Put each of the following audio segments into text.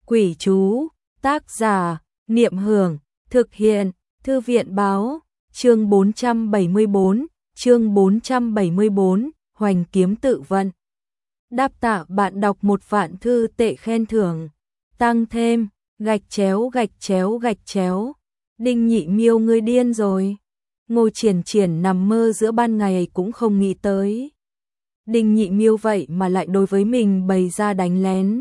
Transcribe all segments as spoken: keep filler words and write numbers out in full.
Quỷ chú, tác giả, Niệm Hưởng, thực hiện, Thư viện báo, chương bốn trăm bảy mươi bốn, chương bốn trăm bảy mươi bốn, Hoành kiếm tự vận. Đáp tạ bạn đọc một vạn thư tệ khen thưởng, tăng thêm, gạch chéo gạch chéo gạch chéo, Đinh Nhị Miêu ngươi điên rồi. Ngô Triển Triển nằm mơ giữa ban ngày cũng không nghĩ tới. Đinh Nhị Miêu vậy mà lại đối với mình bày ra đánh lén.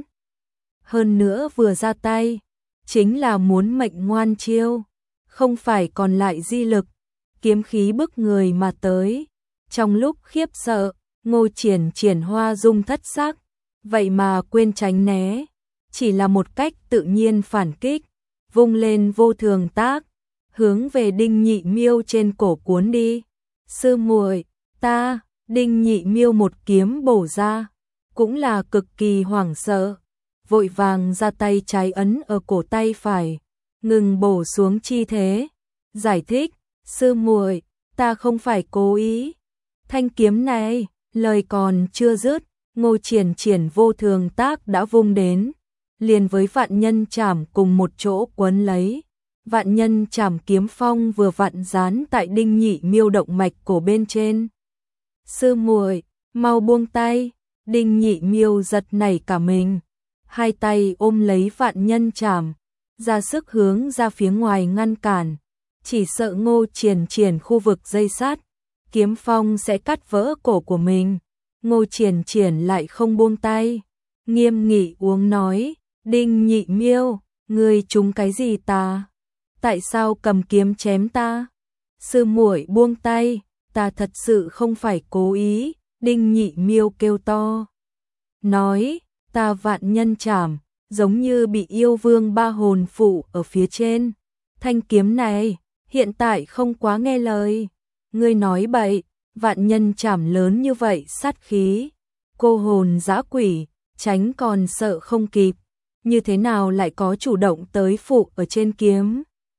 Hơn nữa vừa ra tay, chính là muốn mệnh ngoan chiêu, không phải còn lại di lực, kiếm khí bức người mà tới. Trong lúc khiếp sợ, Ngô Triển Triển hoa dung thất sắc, vậy mà quên tránh né, chỉ là một cách tự nhiên phản kích, vung lên vô thường tác, hướng về Đinh Nhị Miêu trên cổ cuốn đi. Sư muội, ta, Đinh Nhị Miêu một kiếm bổ ra, cũng là cực kỳ hoảng sợ, vội vàng ra tay trái ấn ở cổ tay phải, ngừng bổ xuống chi thế, giải thích, sư muội, ta không phải cố ý. Thanh kiếm này, lời còn chưa dứt, Ngô Triển Triển vô thường tác đã vung đến, liền với vạn nhân chảm cùng một chỗ quấn lấy. Vạn nhân chảm kiếm phong vừa vặn dán tại Đinh Nhị Miêu động mạch cổ bên trên. Sư muội, mau buông tay. Đinh Nhị Miêu giật nảy cả mình, hai tay ôm lấy vạn nhân chảm, ra sức hướng ra phía ngoài ngăn cản, chỉ sợ Ngô Triển Triển khu vực dây sát, kiếm phong sẽ cắt vỡ cổ của mình. Ngô Triển Triển lại không buông tay, nghiêm nghị uống nói, Đinh Nhị Miêu, ngươi trúng cái gì ta? Tại sao cầm kiếm chém ta? Sư muội buông tay, ta thật sự không phải cố ý. Đinh Nhị Miêu kêu to, nói, ta vạn nhân chảm, giống như bị yêu vương ba hồn phụ ở phía trên. Thanh kiếm này, hiện tại không quá nghe lời. Ngươi nói bậy, vạn nhân chảm lớn như vậy sát khí. Cô hồn dã quỷ, tránh còn sợ không kịp. Như thế nào lại có chủ động tới phụ ở trên kiếm?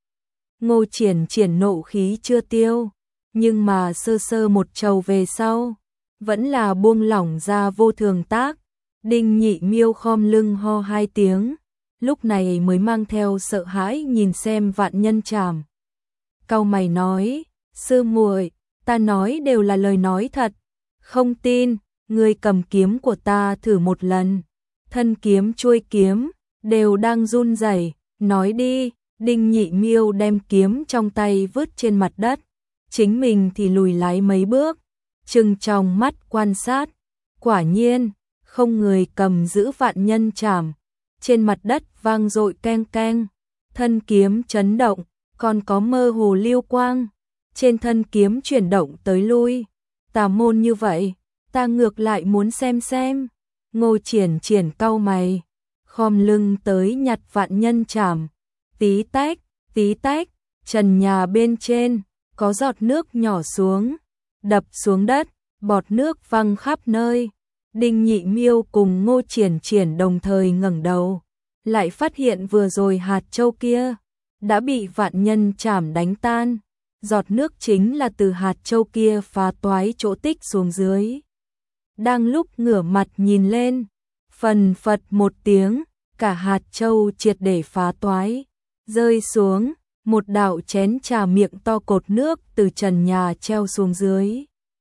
Ngô Triển Triển nộ khí chưa tiêu, nhưng mà sơ sơ một trầu về sau, vẫn là buông lỏng ra vô thường tác. Đinh Nhị Miêu khom lưng ho hai tiếng, lúc này mới mang theo sợ hãi nhìn xem vạn nhân chảm. Cau mày nói, sư muội, ta nói đều là lời nói thật, không tin, ngươi cầm kiếm của ta thử một lần. Thân kiếm chuôi kiếm đều đang run rẩy, nói đi. Đinh Nhị Miêu đem kiếm trong tay vứt trên mặt đất, chính mình thì lùi lái mấy bước, trừng trong mắt quan sát. Quả nhiên, không người cầm giữ vạn nhân chảm, trên mặt đất vang dội keng keng, thân kiếm chấn động, còn có mơ hồ lưu quang, trên thân kiếm chuyển động tới lui. Tà môn như vậy, ta ngược lại muốn xem xem. Ngô Triển Triển cau mày, khom lưng tới nhặt vạn nhân chảm. Tí tách, tí tách, trần nhà bên trên, có giọt nước nhỏ xuống, đập xuống đất, bọt nước văng khắp nơi. Đinh Nhị Miêu cùng Ngô Triển Triển đồng thời ngẩng đầu, lại phát hiện vừa rồi hạt châu kia đã bị vạn nhân chảm đánh tan. Giọt nước chính là từ hạt châu kia phá toái chỗ tích xuống dưới. Đang lúc ngửa mặt nhìn lên, phần phật một tiếng, cả hạt châu triệt để phá toái, rơi xuống, một đạo chén trà miệng to cột nước từ trần nhà treo xuống dưới.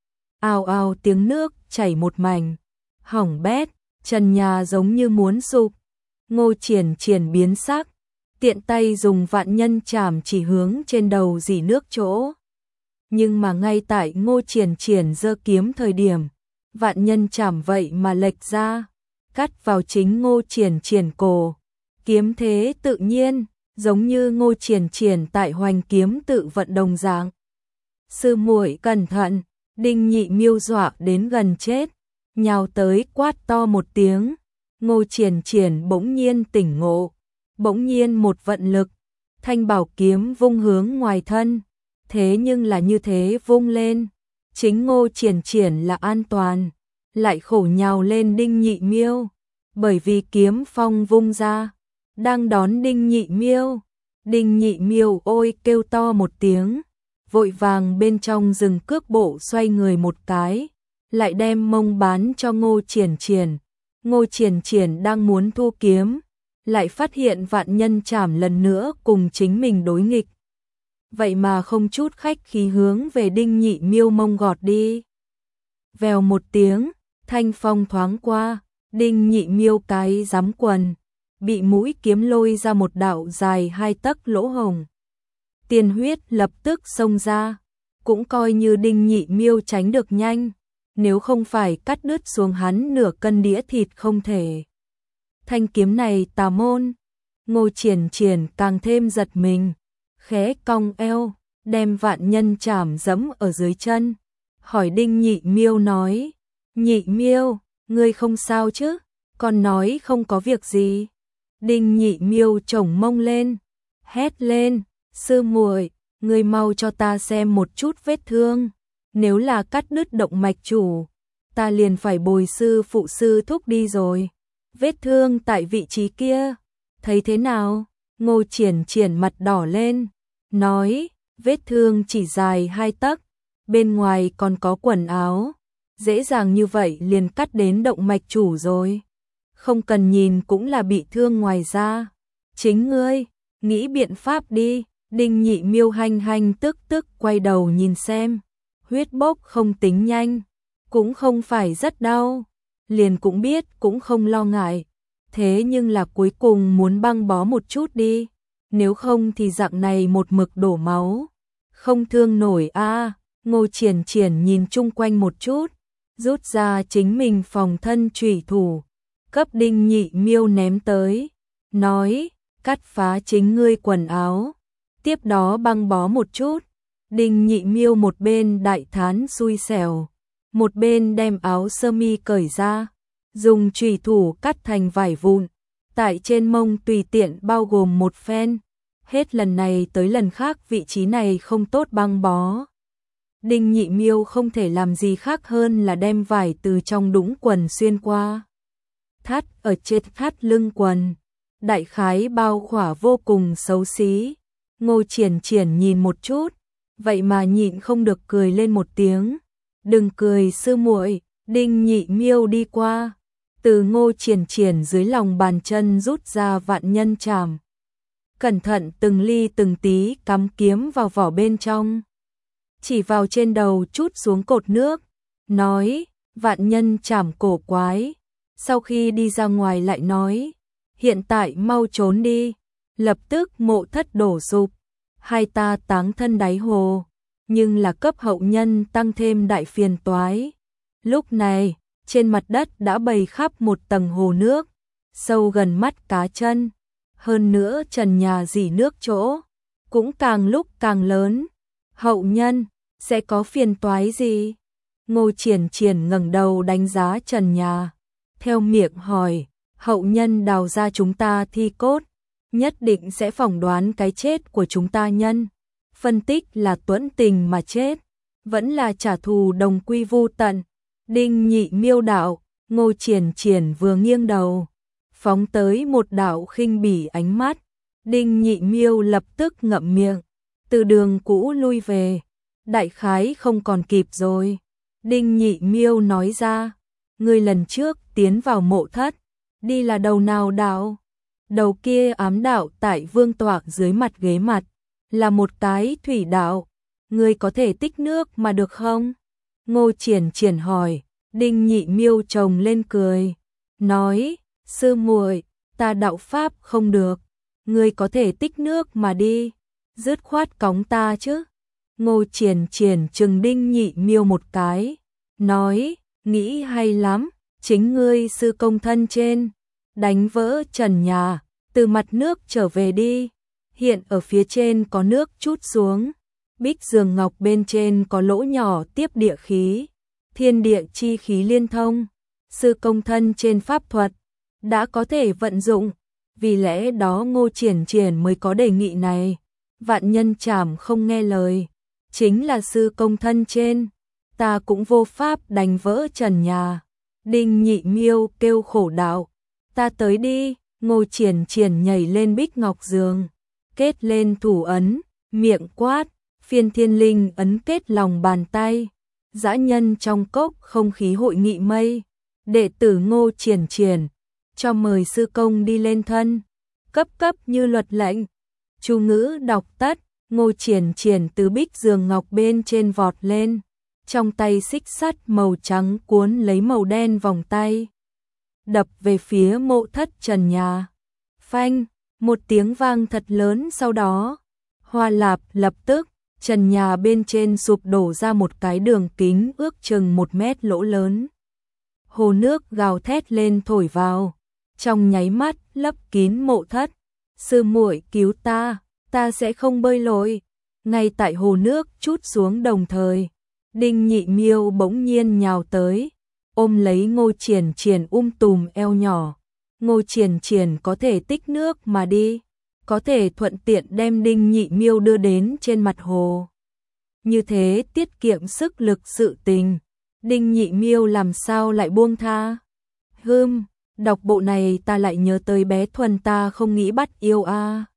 Ào ào tiếng nước chảy một mảnh, hỏng bét, trần nhà giống như muốn sụp. Ngô Triển Triển biến sắc, tiện tay dùng vạn nhân chảm chỉ hướng trên đầu dỉ nước chỗ. Nhưng mà ngay tại Ngô Triển Triển giơ kiếm thời điểm, vạn nhân chảm vậy mà lệch ra, cắt vào chính Ngô Triển Triển cổ. Kiếm thế tự nhiên, giống như Ngô Triển Triển tại hoành kiếm tự vận đồng dạng. Sư muội cẩn thận. Đinh Nhị Miêu dọa đến gần chết, nhào tới quát to một tiếng. Ngô Triển Triển bỗng nhiên tỉnh ngộ, bỗng nhiên một vận lực, thanh bảo kiếm vung hướng ngoài thân. Thế nhưng là như thế vung lên, chính Ngô Triển Triển là an toàn, lại khổ nhào lên Đinh Nhị Miêu, bởi vì kiếm phong vung ra, đang đón Đinh Nhị Miêu. Đinh Nhị Miêu ôi kêu to một tiếng, vội vàng bên trong dừng cước bộ xoay người một cái, lại đem mông bán cho Ngô Triển Triển. Ngô Triển Triển đang muốn thu kiếm, lại phát hiện Vạn Nhân Trảm lần nữa cùng chính mình đối nghịch. Vậy mà không chút khách khí hướng về Đinh Nhị Miêu mông gọt đi. Vèo một tiếng, thanh phong thoáng qua, Đinh Nhị Miêu cái giám quần, bị mũi kiếm lôi ra một đạo dài hai tấc lỗ hồng. Tiền huyết lập tức xông ra, cũng coi như Đinh Nhị Miêu tránh được nhanh, nếu không phải cắt đứt xuống hắn nửa cân đĩa thịt không thể. Thanh kiếm này tà môn, Ngô Triển Triển càng thêm giật mình, khẽ cong eo, đem Vạn Nhân Trảm giẫm ở dưới chân, hỏi Đinh Nhị Miêu nói, Nhị Miêu, ngươi không sao chứ? Con nói không có việc gì. Đinh Nhị Miêu chổng mông lên, hét lên, sư muội, ngươi mau cho ta xem một chút vết thương, nếu là cắt đứt động mạch chủ, ta liền phải bồi sư phụ sư thúc đi rồi. Vết thương tại vị trí kia, thấy thế nào? Ngô Triển Triển mặt đỏ lên, nói, vết thương chỉ dài hai tấc, bên ngoài còn có quần áo, dễ dàng như vậy liền cắt đến động mạch chủ rồi. Không cần nhìn cũng là bị thương ngoài da. Chính ngươi, nghĩ biện pháp đi. Đinh Nhị Miêu hanh hanh tức tức quay đầu nhìn xem, huyết bốc không tính nhanh, cũng không phải rất đau, liền cũng biết cũng không lo ngại. Thế nhưng là cuối cùng muốn băng bó một chút đi, nếu không thì dạng này một mực đổ máu, không thương nổi a. À. Ngô Triển Triển nhìn chung quanh một chút, rút ra chính mình phòng thân chủy thủ, cấp Đinh Nhị Miêu ném tới, nói, cắt phá chính ngươi quần áo, tiếp đó băng bó một chút. Đinh Nhị Miêu một bên đại thán xui xẻo, một bên đem áo sơ mi cởi ra, dùng chủy thủ cắt thành vải vụn, tại trên mông tùy tiện bao gồm một phen, hết lần này tới lần khác vị trí này không tốt băng bó. Đinh Nhị Miêu không thể làm gì khác hơn là đem vải từ trong đũng quần xuyên qua, thắt ở trên thắt lưng quần, đại khái bao khỏa vô cùng xấu xí. Ngô Triển Triển nhìn một chút, vậy mà nhịn không được cười lên một tiếng. Đừng cười sư muội. Đinh Nhị Miêu đi qua, từ Ngô Triển Triển dưới lòng bàn chân rút ra Vạn Nhân Trảm, cẩn thận từng ly từng tí cắm kiếm vào vỏ bên trong, chỉ vào trên đầu chút xuống cột nước, nói, Vạn Nhân Trảm cổ quái. Sau khi đi ra ngoài lại nói, hiện tại mau trốn đi. Lập tức mộ thất đổ sụp, hai ta táng thân đáy hồ, nhưng là cấp hậu nhân tăng thêm đại phiền toái. Lúc này, trên mặt đất đã bày khắp một tầng hồ nước, sâu gần mắt cá chân, hơn nữa trần nhà dỉ nước chỗ, cũng càng lúc càng lớn. Hậu nhân, sẽ có phiền toái gì? Ngô Triển Triển ngẩng đầu đánh giá trần nhà, theo miệng hỏi, hậu nhân đào ra chúng ta thi cốt, nhất định sẽ phỏng đoán cái chết của chúng ta nhân. Phân tích là tuẫn tình mà chết, vẫn là trả thù đồng quy vu tận. Đinh Nhị Miêu đạo, Ngô Triển Triển vừa nghiêng đầu, phóng tới một đạo khinh bỉ ánh mắt. Đinh Nhị Miêu lập tức ngậm miệng, từ đường cũ lui về, đại khái không còn kịp rồi. Đinh Nhị Miêu nói ra, ngươi lần trước tiến vào mộ thất, đi là đầu nào đạo? Đầu kia ám đạo tại vương tọa dưới mặt ghế mặt, là một cái thủy đạo, ngươi có thể tích nước mà được không? Ngô Triển Triển hỏi. Đinh Nhị Miêu trồng lên cười, nói, sư muội, ta đạo pháp không được, ngươi có thể tích nước mà đi, dứt khoát cõng ta chứ. Ngô Triển Triển trừng Đinh Nhị Miêu một cái, nói, nghĩ hay lắm, chính ngươi sư công thân trên, đánh vỡ trần nhà, từ mặt nước trở về đi, hiện ở phía trên có nước chút xuống, bích giường ngọc bên trên có lỗ nhỏ tiếp địa khí, thiên địa chi khí liên thông, sư công thân trên pháp thuật, đã có thể vận dụng, vì lẽ đó Ngô Triển Triển mới có đề nghị này. Vạn Nhân Trảm không nghe lời, chính là sư công thân trên, ta cũng vô pháp đánh vỡ trần nhà. Đinh Nhị Miêu kêu khổ đạo, ta tới đi. Ngô Triển Triển nhảy lên bích ngọc giường, kết lên thủ ấn, miệng quát, phiên thiên linh ấn kết lòng bàn tay. Dã nhân trong cốc không khí hội nghị mây, đệ tử Ngô Triển Triển, cho mời sư công đi lên thân. cấp cấp như luật lệnh. Chú ngữ đọc tất, Ngô Triển Triển từ bích giường ngọc bên trên vọt lên, trong tay xích sắt màu trắng cuốn lấy màu đen vòng tay, đập về phía mộ thất trần nhà. Phanh, một tiếng vang thật lớn, sau đó, hoa lạp lập tức, trần nhà bên trên sụp đổ ra một cái đường kính ước chừng một mét lỗ lớn. Hồ nước gào thét lên thổi vào, trong nháy mắt lấp kín mộ thất. Sư muội cứu ta, ta sẽ không bơi lội. Ngay tại hồ nước trút xuống đồng thời, Đinh Nhị Miêu bỗng nhiên nhào tới, ôm lấy Ngô Triển Triển um tùm eo nhỏ. Ngô Triển Triển có thể tích nước mà đi, có thể thuận tiện đem Đinh Nhị Miêu đưa đến trên mặt hồ. Như thế tiết kiệm sức lực sự tình, Đinh Nhị Miêu làm sao lại buông tha. Hừm, đọc bộ này ta lại nhớ tới bé Thuần, ta không nghĩ bắt yêu a. À.